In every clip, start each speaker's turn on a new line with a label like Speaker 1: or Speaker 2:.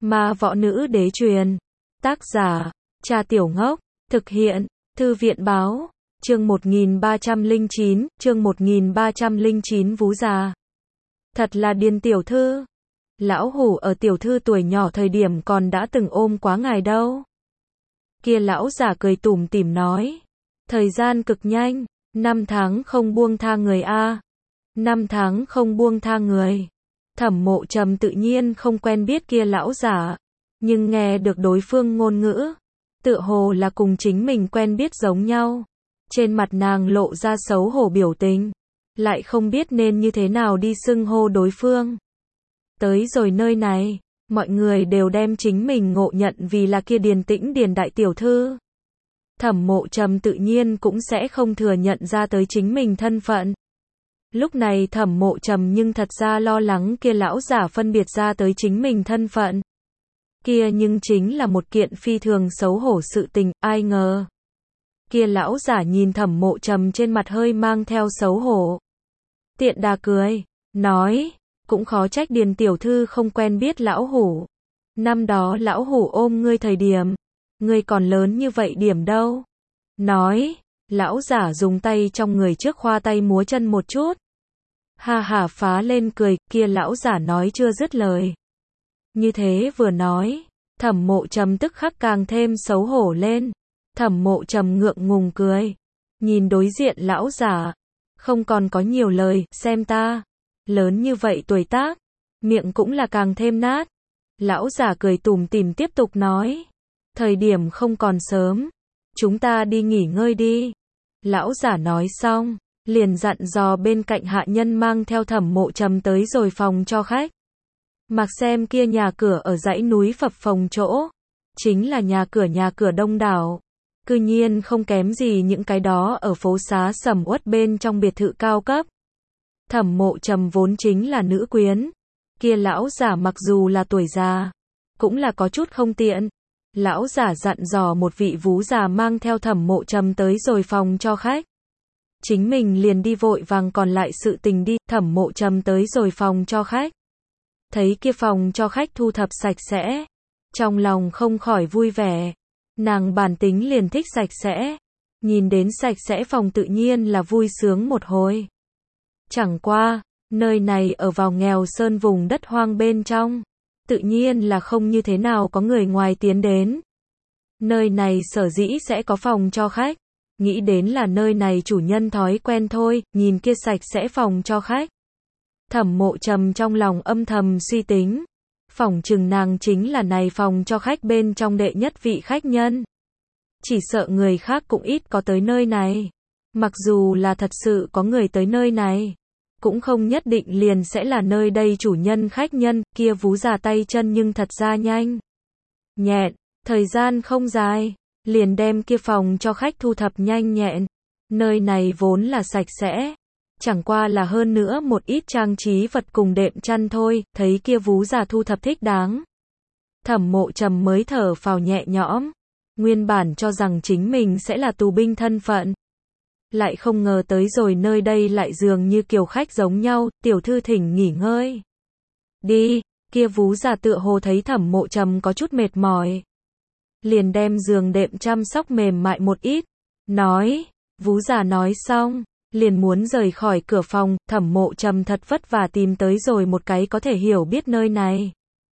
Speaker 1: Ma võ nữ đế truyền. Tác giả, Cha Tiểu Ngốc. Thực hiện, Thư viện báo. Chương 1309, Vú già. Thật là điên tiểu thư. Lão hủ ở tiểu thư tuổi nhỏ thời điểm còn đã từng ôm quá ngài đâu. Kia lão giả cười tủm tỉm nói. Thời gian cực nhanh, 5 tháng không buông tha người a. 5 tháng không buông tha người. Thẩm Mộ Trầm tự nhiên không quen biết kia lão giả, nhưng nghe được đối phương ngôn ngữ, tựa hồ là cùng chính mình quen biết giống nhau. Trên mặt nàng lộ ra xấu hổ biểu tình, lại không biết nên như thế nào đi xưng hô đối phương. Tới rồi nơi này, mọi người đều đem chính mình ngộ nhận vì là kia Điền Tĩnh Điền đại tiểu thư. Thẩm Mộ Trầm tự nhiên cũng sẽ không thừa nhận ra tới chính mình thân phận. Lúc này Thẩm Mộ Trầm nhưng thật ra lo lắng kia lão giả phân biệt ra tới chính mình thân phận. Kia nhưng chính là một kiện phi thường xấu hổ sự tình, ai ngờ. Kia lão giả nhìn Thẩm Mộ Trầm trên mặt hơi mang theo xấu hổ. Tiện đà cười, nói, cũng khó trách Điền tiểu thư không quen biết lão hủ. Năm đó lão hủ ôm ngươi thời điểm, ngươi còn lớn như vậy điểm đâu. Nói, lão giả dùng tay trong người trước khoa tay múa chân một chút. Ha ha phá lên cười, kia lão giả nói chưa dứt lời. Như thế vừa nói, Thẩm Mộ Trầm tức khắc càng thêm xấu hổ lên. Thẩm Mộ Trầm ngượng ngùng cười, nhìn đối diện lão giả, không còn có nhiều lời, xem ta, lớn như vậy tuổi tác, miệng cũng là càng thêm nát. Lão giả cười tủm tỉm tiếp tục nói, thời điểm không còn sớm, chúng ta đi nghỉ ngơi đi. Lão giả nói xong, liền dặn dò bên cạnh hạ nhân mang theo Thẩm Mộ Trầm tới rồi phòng cho khách. Mặc xem kia nhà cửa ở dãy núi phập phồng chỗ, chính là nhà cửa đông đảo, cư nhiên không kém gì những cái đó ở phố xá sầm uất bên trong biệt thự cao cấp. Thẩm Mộ Trầm vốn chính là nữ quyến, kia lão giả mặc dù là tuổi già, cũng là có chút không tiện. Lão giả dặn dò một vị vú già mang theo Thẩm Mộ Trầm tới rồi phòng cho khách. Chính mình liền đi vội vàng còn lại sự tình đi. Thẩm Mộ Trầm tới rồi phòng cho khách. Thấy kia phòng cho khách thu thập sạch sẽ, trong lòng không khỏi vui vẻ. Nàng bản tính liền thích sạch sẽ, nhìn đến sạch sẽ phòng tự nhiên là vui sướng một hồi. Chẳng qua, nơi này ở vào nghèo sơn vùng đất hoang bên trong, tự nhiên là không như thế nào có người ngoài tiến đến. Nơi này sở dĩ sẽ có phòng cho khách, nghĩ đến là nơi này chủ nhân thói quen thôi. Nhìn kia sạch sẽ phòng cho khách, Thẩm Mộ Trầm trong lòng âm thầm suy tính, phỏng chừng nàng chính là này phòng cho khách bên trong đệ nhất vị khách nhân. Chỉ sợ người khác cũng ít có tới nơi này. Mặc dù là thật sự có người tới nơi này, cũng không nhất định liền sẽ là nơi đây chủ nhân khách nhân. Kia vú già tay chân nhưng thật ra nhanh nhẹn, thời gian không dài, liền đem kia phòng cho khách thu thập nhanh nhẹn. Nơi này vốn là sạch sẽ, chẳng qua là hơn nữa một ít trang trí vật cùng đệm chăn thôi. Thấy kia vú già thu thập thích đáng, Thẩm Mộ Trầm mới thở phào nhẹ nhõm. Nguyên bản cho rằng chính mình sẽ là tù binh thân phận, lại không ngờ tới rồi nơi đây lại dường như kiều khách giống nhau. Tiểu thư thỉnh nghỉ ngơi đi. Kia vú già tựa hồ thấy Thẩm Mộ Trầm có chút mệt mỏi, liền đem giường đệm chăm sóc mềm mại một ít, nói. Vú già nói xong, liền muốn rời khỏi cửa phòng. Thẩm Mộ Trầm thật vất vả tìm tới rồi một cái có thể hiểu biết nơi này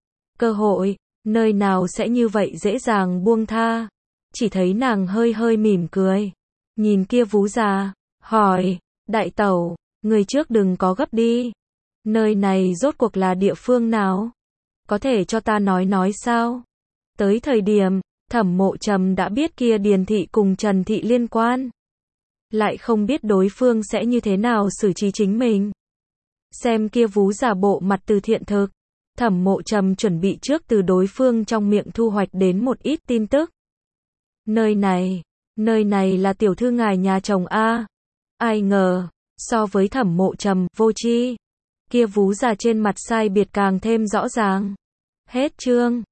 Speaker 1: cơ hội, nơi nào sẽ như vậy dễ dàng buông tha. Chỉ thấy nàng hơi hơi mỉm cười, nhìn kia vú già, hỏi, đại tẩu, người trước đừng có gấp đi. Nơi này rốt cuộc là địa phương nào? Có thể cho ta nói sao? Tới thời điểm, Thẩm Mộ Trầm đã biết kia Điền thị cùng Trần thị liên quan, lại không biết đối phương sẽ như thế nào xử trí chính mình. Xem kia vú già bộ mặt từ thiện thực, Thẩm Mộ Trầm chuẩn bị trước từ đối phương trong miệng thu hoạch đến một ít tin tức. Nơi này là tiểu thư ngài nhà chồng a. Ai ngờ, so với Thẩm Mộ Trầm vô tri, kia vú già trên mặt sai biệt càng thêm rõ ràng. Hết chương.